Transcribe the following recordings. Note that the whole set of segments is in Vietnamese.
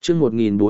chương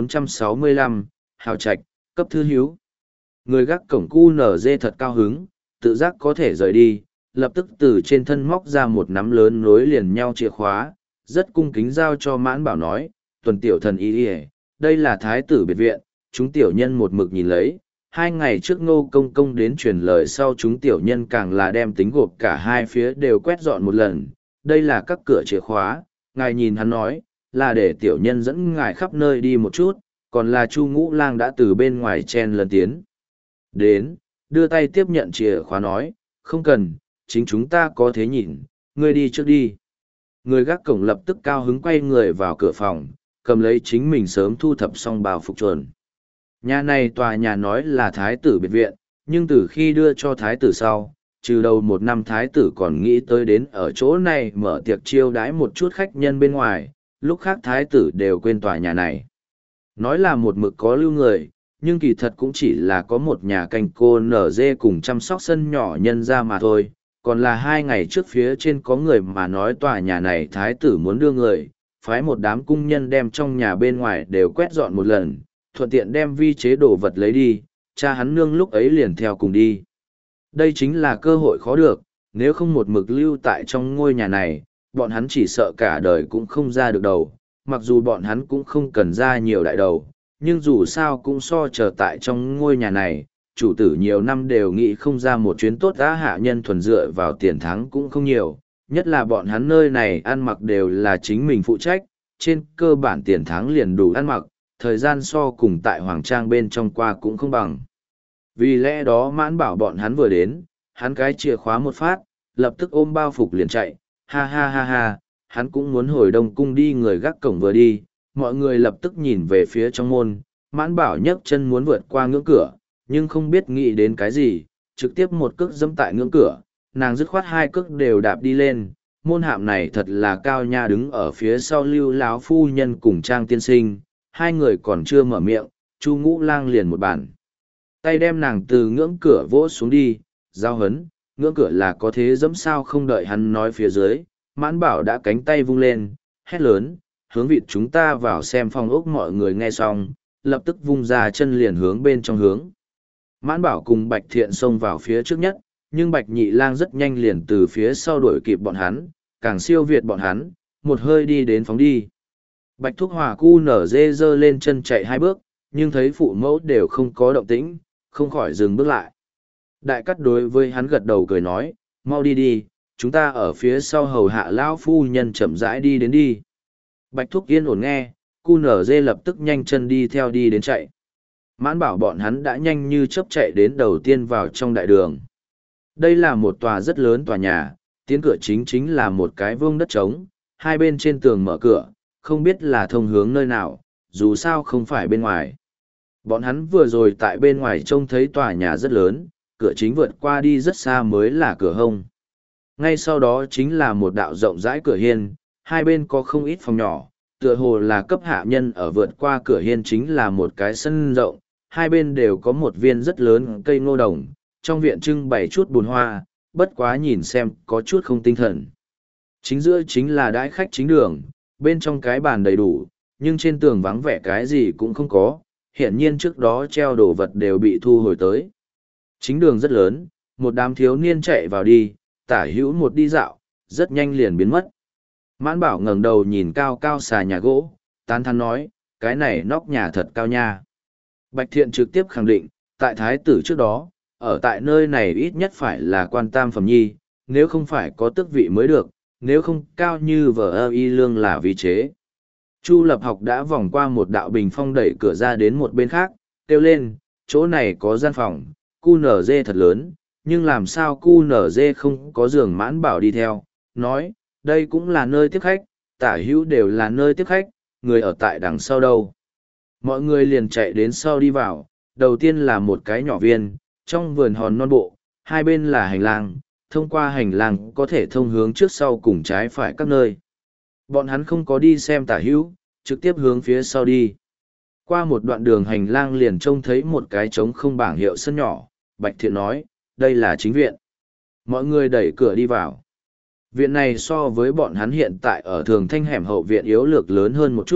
1465, Hào Trạch, cấp thư hiếu. Người gác cổng QNZ thật cao hứng, tự giác có thể rời đi, lập tức từ trên thân móc ra một nắm lớn nối liền nhau chìa khóa, rất cung kính giao cho Mãn Bảo nói, Tuần tiểu thần y đi, đây là thái tử biệt viện, chúng tiểu nhân một mực nhìn lấy. 2 ngày trước Ngô Công Công đến truyền lời sau chúng tiểu nhân càng là đem tính gộp cả hai phía đều quét dọn một lần, đây là các cửa chìa khóa, ngài nhìn hắn nói, là để tiểu nhân dẫn ngài khắp nơi đi một chút, còn là Chu Ngũ Lang đã từ bên ngoài chen lần tiến. Đến, đưa tay tiếp nhận chìa khóa nói, không cần, chính chúng ta có thế nhìn, ngươi đi trước đi. Người gác cổng lập tức cao hứng quay người vào cửa phòng, cầm lấy chính mình sớm thu thập xong bào phục chuẩn. Nhà này tòa nhà nói là thái tử biệt viện, nhưng từ khi đưa cho thái tử sau, trừ đầu 1 năm thái tử còn nghĩ tới đến ở chỗ này mở tiệc chiêu đãi một chút khách nhân bên ngoài, lúc khác thái tử đều quên tòa nhà này. Nói là một mực có lưu người, nhưng kỳ thật cũng chỉ là có một nhà canh cô nở dê cùng chăm sóc sân nhỏ nhân ra mà thôi, còn là 2 ngày trước phía trên có người mà nói tòa nhà này thái tử muốn đưa người, phái một đám cung nhân đem trong nhà bên ngoài đều quét dọn một lần, thuận tiện đem vi chế đồ vật lấy đi, cha hắn nương lúc ấy liền theo cùng đi. Đây chính là cơ hội khó được, nếu không một mực lưu tại trong ngôi nhà này, bọn hắn chỉ sợ cả đời cũng không ra được đầu, mặc dù bọn hắn cũng không cần ra nhiều đại đầu, nhưng dù sao cũng so chờ tại trong ngôi nhà này, chủ tử nhiều năm đều nghĩ không ra một chuyến tốt đã hạ nhân thuần dựa vào tiền thắng cũng không nhiều, nhất là bọn hắn nơi này ăn mặc đều là chính mình phụ trách, trên cơ bản tiền thắng liền đủ ăn mặc, thời gian so cùng tại Hoàng Trang bên trong qua cũng không bằng. Vì lẽ đó Mãn Bảo bọn hắn vừa đến, hắn cái chìa khóa một phát, lập tức ôm bao phục liền chạy, ha ha ha ha, hắn cũng muốn hồi Đông Cung đi. Người gác cổng vừa đi, mọi người lập tức nhìn về phía trong môn, Mãn Bảo nhấc chân muốn vượt qua ngưỡng cửa, nhưng không biết nghĩ đến cái gì, trực tiếp một cước dẫm tại ngưỡng cửa, nàng dứt khoát 2 cước đều đạp đi lên. Môn hạm này thật là cao nha, đứng ở phía sau Lưu lão phu nhân cùng Trang tiên sinh, 2 người còn chưa mở miệng, Chu Ngũ Lang liền một bàn tay đem nàng từ ngưỡng cửa vỗ xuống đi, giao hấn, ngưỡng cửa là có thế dẫm sao. Không đợi hắn nói phía dưới, Mãn Bảo đã cánh tay vung lên, hét lớn, hướng vịt chúng ta vào xem phong ốc. Mọi người nghe xong, lập tức vung ra chân liền hướng bên trong hướng. Mãn Bảo cùng Bạch Thiện xông vào phía trước nhất, nhưng Bạch Nhị Lang rất nhanh liền từ phía sau đuổi kịp bọn hắn, càng siêu việt bọn hắn, một hơi đi đến phóng đi. Bạch Thúc Hòa cu nở dê dơ lên chân chạy 2 bước, nhưng thấy phụ mẫu đều không có động tĩnh, không khỏi dừng bước lại. Đại Cát đối với hắn gật đầu cười nói, mau đi đi, chúng ta ở phía sau hầu hạ lão phu nhân chậm rãi đi đến đi. Bạch Thúc yên ổn nghe, cu nở dê lập tức nhanh chân đi theo đi đến chạy. Mãn Bảo bọn hắn đã nhanh như chớp chạy đến đầu tiên vào trong đại đường. Đây là một tòa rất lớn tòa nhà, tiến cửa chính là một cái vuông đất trống, 2 bên trên tường mở cửa, không biết là thông hướng nơi nào, dù sao không phải bên ngoài. Bọn hắn vừa rồi tại bên ngoài trông thấy tòa nhà rất lớn, cửa chính vượt qua đi rất xa mới là cửa hông. Ngay sau đó chính là một đạo rộng rãi cửa hiên, 2 bên có không ít phòng nhỏ, tựa hồ là cấp hạ nhân ở. Vượt qua cửa hiên chính là một cái sân rộng, 2 bên đều có một viên rất lớn cây ngô đồng, trong viện trưng bày chút bùn hoa, bất quá nhìn xem có chút không tinh thần. Chính giữa chính là đãi khách chính đường, bên trong cái bàn đầy đủ, nhưng trên tường vắng vẻ cái gì cũng không có, hiển nhiên trước đó treo đồ vật đều bị thu hồi tới. Chính đường rất lớn, một đám thiếu niên chạy vào đi, tả hữu một đi dạo, rất nhanh liền biến mất. Mãn Bảo ngẩng đầu nhìn cao cao xà nhà gỗ, tán thán nói, cái này nóc nhà thật cao nha. Bạch Thiện trực tiếp khẳng định, tại thái tử trước đó, ở tại nơi này ít nhất phải là quan tam phẩm nhi, nếu không phải có tước vị mới được, nếu không cao như vở y lương là vi chế. Chu Lập Học đã vòng qua một đạo bình phong đẩy cửa ra đến một bên khác, kêu lên, chỗ này có gian phòng, QNZ thật lớn, nhưng làm sao QNZ không có giường. Mãn Bảo đi theo, nói, đây cũng là nơi tiếp khách, tả hữu đều là nơi tiếp khách, người ở tại đằng sau đâu. Mọi người liền chạy đến sau đi vào, đầu tiên là một cái nhỏ viên, trong vườn hòn non bộ, 2 bên là hành lang, thông qua hành lang có thể thông hướng trước sau cùng trái phải các nơi. Bọn hắn không có đi xem tả hữu, trực tiếp hướng phía sau đi. Qua một đoạn đường hành lang liền trông thấy một cái trống không bảng hiệu sân nhỏ, Bạch Thiện nói, đây là chính viện. Mọi người đẩy cửa đi vào. Viện này so với bọn hắn hiện tại ở Thường Thanh hẻm hậu viện yếu lược lớn hơn một chút,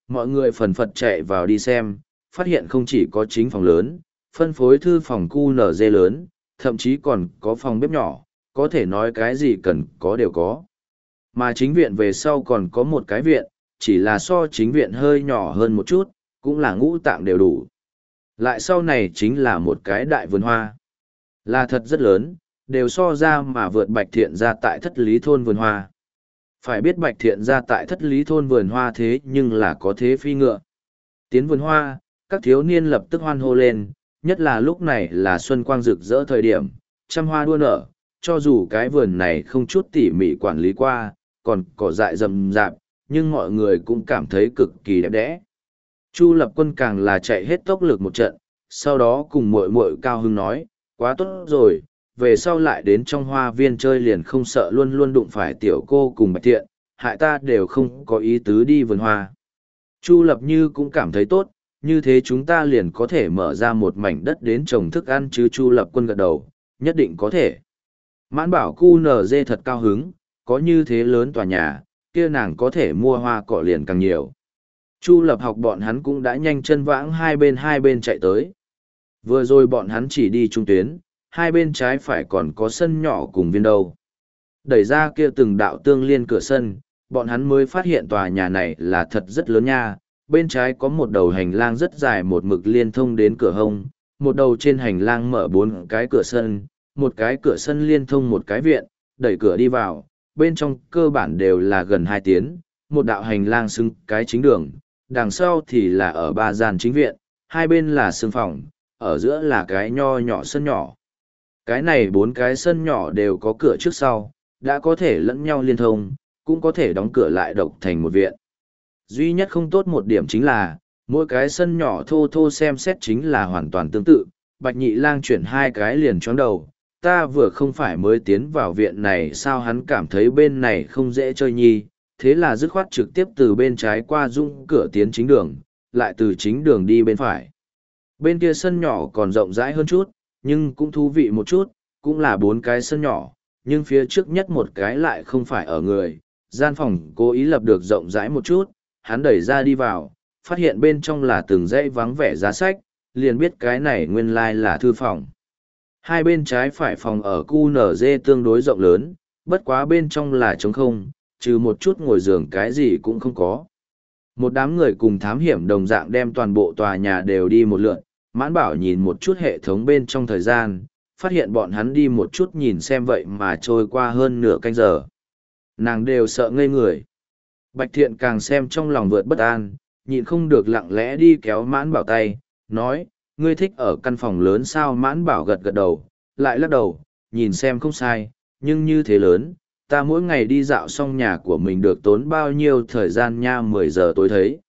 Mọi người phần phật chạy vào đi xem, phát hiện không chỉ có chính phòng lớn, phân phối thư phòng QNZ lớn, thậm chí còn có phòng bếp nhỏ, có thể nói cái gì cần có đều có. Mà chính viện về sau còn có một cái viện, chỉ là so chính viện hơi nhỏ hơn một chút, cũng là ngũ tạng đều đủ. Lại sau này chính là một cái đại vườn hoa. Là thật rất lớn, đều so ra mà vượt Bạch Thiện ra tại Thất Lý thôn vườn hoa. Phải biết Bạch Thiện ra tại Thất Lý thôn vườn hoa thế nhưng là có thế phi ngựa. Tiến vườn hoa, các thiếu niên lập tức hoan hô lên, nhất là lúc này là xuân quang rực rỡ thời điểm, trăm hoa đua nở, cho dù cái vườn này không chút tỉ mỉ quản lý qua, còn cỏ dại rậm rạp, nhưng mọi người cũng cảm thấy cực kỳ đẹp đẽ. Chu Lập Quân càng là chạy hết tốc lực một trận, sau đó cùng muội muội cao hứng nói, quá tốt rồi, về sau lại đến trong hoa viên chơi liền không sợ luôn luôn đụng phải tiểu cô cùng Bạch Thiện, hại ta đều không có ý tứ đi vườn hoa. Chu Lập Như cũng cảm thấy tốt, như thế chúng ta liền có thể mở ra một mảnh đất đến trồng thức ăn chứ. Chu Lập Quân gật đầu, nhất định có thể. Mãn bảo QNZ thật cao hứng, có như thế lớn tòa nhà, kia nàng có thể mua hoa cỏ liền càng nhiều. Chu Lập Học bọn hắn cũng đã nhanh chân vãng hai bên chạy tới. Vừa rồi bọn hắn chỉ đi trung tuyến, hai bên trái phải còn có sân nhỏ cùng viên đâu. Đẩy ra kia từng đạo tương liên cửa sân, bọn hắn mới phát hiện tòa nhà này là thật rất lớn nha. Bên trái có một đầu hành lang rất dài một mực liên thông đến cửa hông, một đầu trên hành lang mở 4 cái cửa sân, một cái cửa sân liên thông một cái viện, đẩy cửa đi vào, bên trong cơ bản đều là gần 2 tiến, một đạo hành lang xưng cái chính đường, đằng sau thì là ở 3 gian chính viện, hai bên là sương phòng, ở giữa là cái nho nhỏ sân nhỏ. Cái này 4 cái sân nhỏ đều có cửa trước sau, đã có thể lẫn nhau liên thông, cũng có thể đóng cửa lại độc thành một viện. Duy nhất không tốt một điểm chính là, mỗi cái sân nhỏ thô thô xem xét chính là hoàn toàn tương tự, Bạch Nhị Lang chuyển 2 cái liền choáng đầu. Ta vừa không phải mới tiến vào viện này sao hắn cảm thấy bên này không dễ chơi nhi, thế là dứt khoát trực tiếp từ bên trái qua dung cửa tiến chính đường, lại từ chính đường đi bên phải. Bên kia sân nhỏ còn rộng rãi hơn chút, nhưng cũng thú vị một chút, cũng là 4 cái sân nhỏ, nhưng phía trước nhất một cái lại không phải ở người, gian phòng cố ý lập được rộng rãi một chút, hắn đẩy ra đi vào, phát hiện bên trong là từng dãy vắng vẻ giá sách, liền biết cái này nguyên lai là thư phòng. Hai bên trái phải phòng ở QNZ tương đối rộng lớn, bất quá bên trong là trống không, trừ một chút ngồi giường cái gì cũng không có. Một đám người cùng thám hiểm đồng dạng đem toàn bộ tòa nhà đều đi một lượt, Mãn Bảo nhìn một chút hệ thống bên trong thời gian, phát hiện bọn hắn đi một chút nhìn xem vậy mà trôi qua hơn nửa canh giờ. Nàng đều sợ ngây người. Bạch Thiện càng xem trong lòng vượt bất an, nhịn không được lặng lẽ đi kéo Mãn Bảo tay, nói, ngươi thích ở căn phòng lớn sao? Mãn Bảo gật gật đầu, lại lắc đầu, nhìn xem không sai, nhưng như thế lớn, ta mỗi ngày đi dạo xong nhà của mình được tốn bao nhiêu thời gian nha? 10 giờ tối thấy.